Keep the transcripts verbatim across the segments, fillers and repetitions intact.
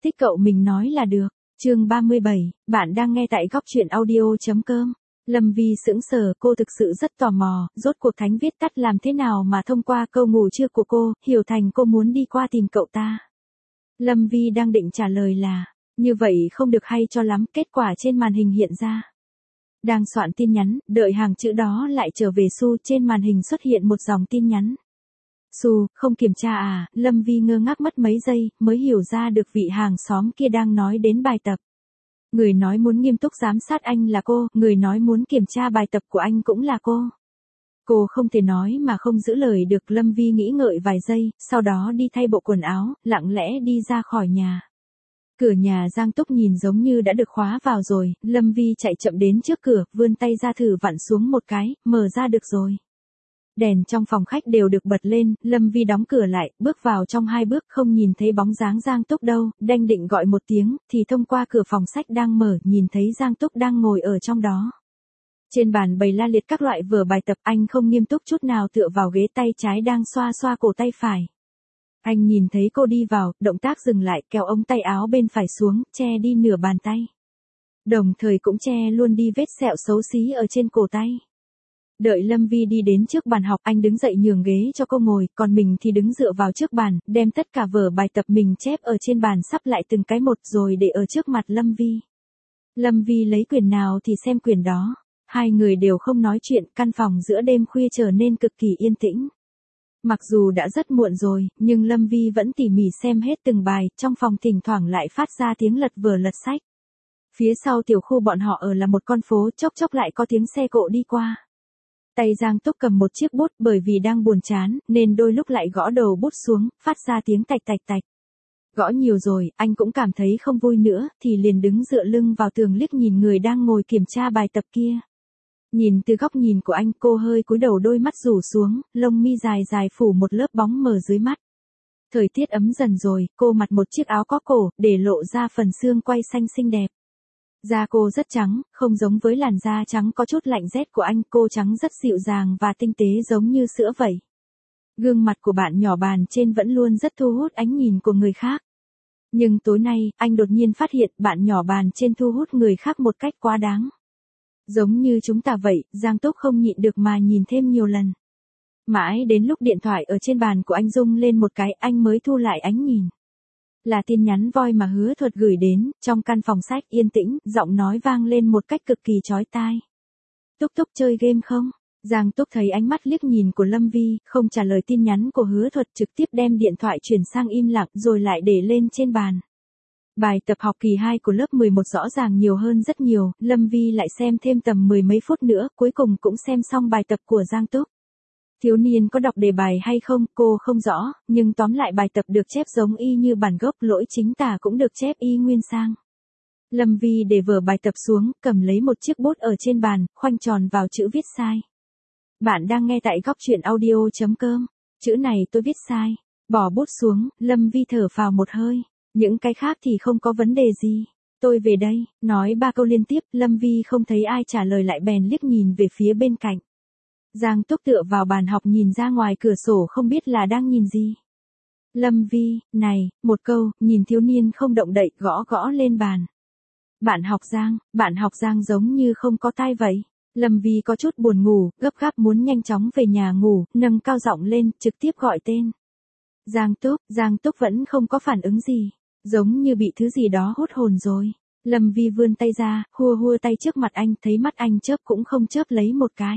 Thích cậu mình nói là được. Chương ba mươi bảy, bạn đang nghe tại góc truyện audio.com. Lâm Vi sững sờ, cô thực sự rất tò mò, rốt cuộc Thánh viết tắt làm thế nào mà thông qua câu ngủ trưa của cô, hiểu thành cô muốn đi qua tìm cậu ta. Lâm Vi đang định trả lời là, như vậy không được hay cho lắm, kết quả trên màn hình hiện ra. Đang soạn tin nhắn, đợi hàng chữ đó lại trở về Su, trên màn hình xuất hiện một dòng tin nhắn. Su, không kiểm tra à? Lâm Vi ngơ ngác mất mấy giây, mới hiểu ra được vị hàng xóm kia đang nói đến bài tập. Người nói muốn nghiêm túc giám sát anh là cô, người nói muốn kiểm tra bài tập của anh cũng là cô. Cô không thể nói mà không giữ lời được. Lâm Vi nghĩ ngợi vài giây, sau đó đi thay bộ quần áo, lặng lẽ đi ra khỏi nhà. Cửa nhà Giang Túc nhìn giống như đã được khóa vào rồi, Lâm Vi chạy chậm đến trước cửa, vươn tay ra thử vặn xuống một cái, mở ra được rồi. Đèn trong phòng khách đều được bật lên, Lâm Vi đóng cửa lại, bước vào trong hai bước không nhìn thấy bóng dáng Giang Túc đâu, đanh định gọi một tiếng, thì thông qua cửa phòng sách đang mở, nhìn thấy Giang Túc đang ngồi ở trong đó. Trên bàn bày la liệt các loại vở bài tập, anh không nghiêm túc chút nào tựa vào ghế, tay trái đang xoa xoa cổ tay phải. Anh nhìn thấy cô đi vào, động tác dừng lại, kéo ống tay áo bên phải xuống, che đi nửa bàn tay. Đồng thời cũng che luôn đi vết sẹo xấu xí ở trên cổ tay. Đợi Lâm Vi đi đến trước bàn học, anh đứng dậy nhường ghế cho cô ngồi, còn mình thì đứng dựa vào trước bàn, đem tất cả vở bài tập mình chép ở trên bàn sắp lại từng cái một rồi để ở trước mặt Lâm Vi. Lâm Vi lấy quyển nào thì xem quyển đó. Hai người đều không nói chuyện, căn phòng giữa đêm khuya trở nên cực kỳ yên tĩnh. Mặc dù đã rất muộn rồi, nhưng Lâm Vi vẫn tỉ mỉ xem hết từng bài, trong phòng thỉnh thoảng lại phát ra tiếng lật vở lật sách. Phía sau tiểu khu bọn họ ở là một con phố, chốc chốc lại có tiếng xe cộ đi qua. Tay Giang Túc cầm một chiếc bút, bởi vì đang buồn chán, nên đôi lúc lại gõ đầu bút xuống, phát ra tiếng tạch tạch tạch. Gõ nhiều rồi, anh cũng cảm thấy không vui nữa, thì liền đứng dựa lưng vào tường liếc nhìn người đang ngồi kiểm tra bài tập kia. Nhìn từ góc nhìn của anh, cô hơi cúi đầu, đôi mắt rủ xuống, lông mi dài dài phủ một lớp bóng mờ dưới mắt. Thời tiết ấm dần rồi, cô mặc một chiếc áo có cổ, để lộ ra phần xương quai xanh xinh đẹp. Da cô rất trắng, không giống với làn da trắng có chút lạnh rét của anh, cô trắng rất dịu dàng và tinh tế giống như sữa vậy. Gương mặt của bạn nhỏ bàn trên vẫn luôn rất thu hút ánh nhìn của người khác. Nhưng tối nay, anh đột nhiên phát hiện bạn nhỏ bàn trên thu hút người khác một cách quá đáng. Giống như chúng ta vậy, Giang Túc không nhịn được mà nhìn thêm nhiều lần. Mãi đến lúc điện thoại ở trên bàn của anh rung lên một cái, anh mới thu lại ánh nhìn. Là tin nhắn voi mà Hứa Thuật gửi đến. Trong căn phòng sách yên tĩnh, giọng nói vang lên một cách cực kỳ chói tai. Túc Túc chơi game không? Giang Túc thấy ánh mắt liếc nhìn của Lâm Vi, không trả lời tin nhắn của Hứa Thuật, trực tiếp đem điện thoại chuyển sang im lặng rồi lại để lên trên bàn. Bài tập học kỳ hai của lớp mười một rõ ràng nhiều hơn rất nhiều, Lâm Vi lại xem thêm tầm mười mấy phút nữa, cuối cùng cũng xem xong bài tập của Giang Túc. Thiếu niên có đọc đề bài hay không, cô không rõ, nhưng tóm lại bài tập được chép giống y như bản gốc, lỗi chính tả cũng được chép y nguyên sang. Lâm Vi để vở bài tập xuống, cầm lấy một chiếc bút ở trên bàn, khoanh tròn vào chữ viết sai. Bạn đang nghe tại góc truyện audio.com. Chữ này tôi viết sai. Bỏ bút xuống, Lâm Vi thở phào một hơi. Những cái khác thì không có vấn đề gì. Tôi về đây, nói ba câu liên tiếp, Lâm Vi không thấy ai trả lời lại bèn liếc nhìn về phía bên cạnh. Giang Túc tựa vào bàn học nhìn ra ngoài cửa sổ không biết là đang nhìn gì. Lâm Vi, này, một câu, nhìn thiếu niên không động đậy, gõ gõ lên bàn. Bạn học Giang, bạn học Giang giống như không có tai vậy. Lâm Vi có chút buồn ngủ, gấp gáp muốn nhanh chóng về nhà ngủ, nâng cao giọng lên, trực tiếp gọi tên. Giang Túc, Giang Túc vẫn không có phản ứng gì, giống như bị thứ gì đó hút hồn rồi. Lâm Vi vươn tay ra, hua hua tay trước mặt anh, thấy mắt anh chớp cũng không chớp lấy một cái.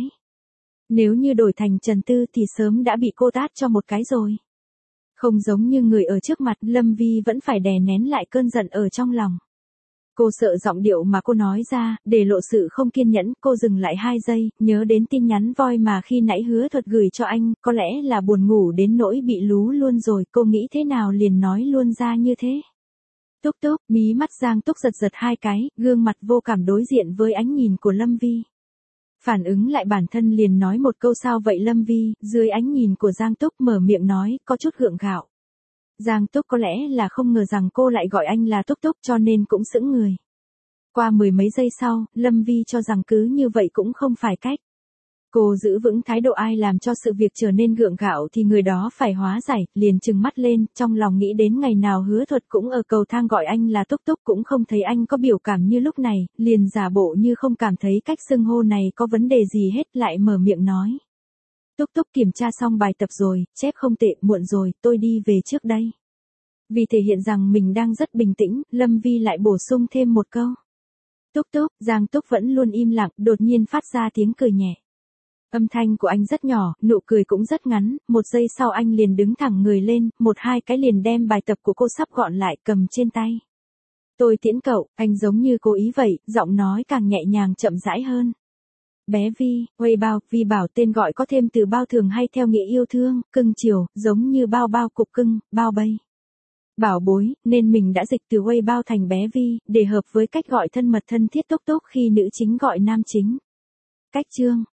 Nếu như đổi thành Trần Tư thì sớm đã bị cô tát cho một cái rồi. Không giống như người ở trước mặt, Lâm Vi vẫn phải đè nén lại cơn giận ở trong lòng. Cô sợ giọng điệu mà cô nói ra, để lộ sự không kiên nhẫn, cô dừng lại hai giây, nhớ đến tin nhắn voi mà khi nãy Hứa Thuật gửi cho anh, có lẽ là buồn ngủ đến nỗi bị lú luôn rồi, cô nghĩ thế nào liền nói luôn ra như thế. Túc Túc, mí mắt Giang Túc giật giật hai cái, gương mặt vô cảm đối diện với ánh nhìn của Lâm Vi. Phản ứng lại bản thân liền nói một câu sao vậy Lâm Vi, dưới ánh nhìn của Giang Túc mở miệng nói, có chút gượng gạo. Giang Túc có lẽ là không ngờ rằng cô lại gọi anh là Túc Túc cho nên cũng sững người. Qua mười mấy giây sau, Lâm Vi cho rằng cứ như vậy cũng không phải cách. Cô giữ vững thái độ ai làm cho sự việc trở nên gượng gạo thì người đó phải hóa giải, liền trừng mắt lên, trong lòng nghĩ đến ngày nào Hứa Thuật cũng ở cầu thang gọi anh là Túc Túc cũng không thấy anh có biểu cảm như lúc này, liền giả bộ như không cảm thấy cách xưng hô này có vấn đề gì hết, lại mở miệng nói. Túc Túc kiểm tra xong bài tập rồi, chép không tệ, muộn rồi, tôi đi về trước đây. Vì thể hiện rằng mình đang rất bình tĩnh, Lâm Vi lại bổ sung thêm một câu. Túc Túc, Giang Túc vẫn luôn im lặng, đột nhiên phát ra tiếng cười nhẹ. Âm thanh của anh rất nhỏ, nụ cười cũng rất ngắn, một giây sau anh liền đứng thẳng người lên, một hai cái liền đem bài tập của cô sắp gọn lại cầm trên tay. Tôi tiễn cậu, anh giống như cố ý vậy, giọng nói càng nhẹ nhàng chậm rãi hơn. Bé Vi, Huây Bao, Vi bảo tên gọi có thêm từ bao thường hay theo nghĩa yêu thương, cưng chiều, giống như bao bao cục cưng, bao bay. Bảo bối, nên mình đã dịch từ Huây Bao thành bé Vi, để hợp với cách gọi thân mật thân thiết Túc Túc khi nữ chính gọi nam chính. Cách chương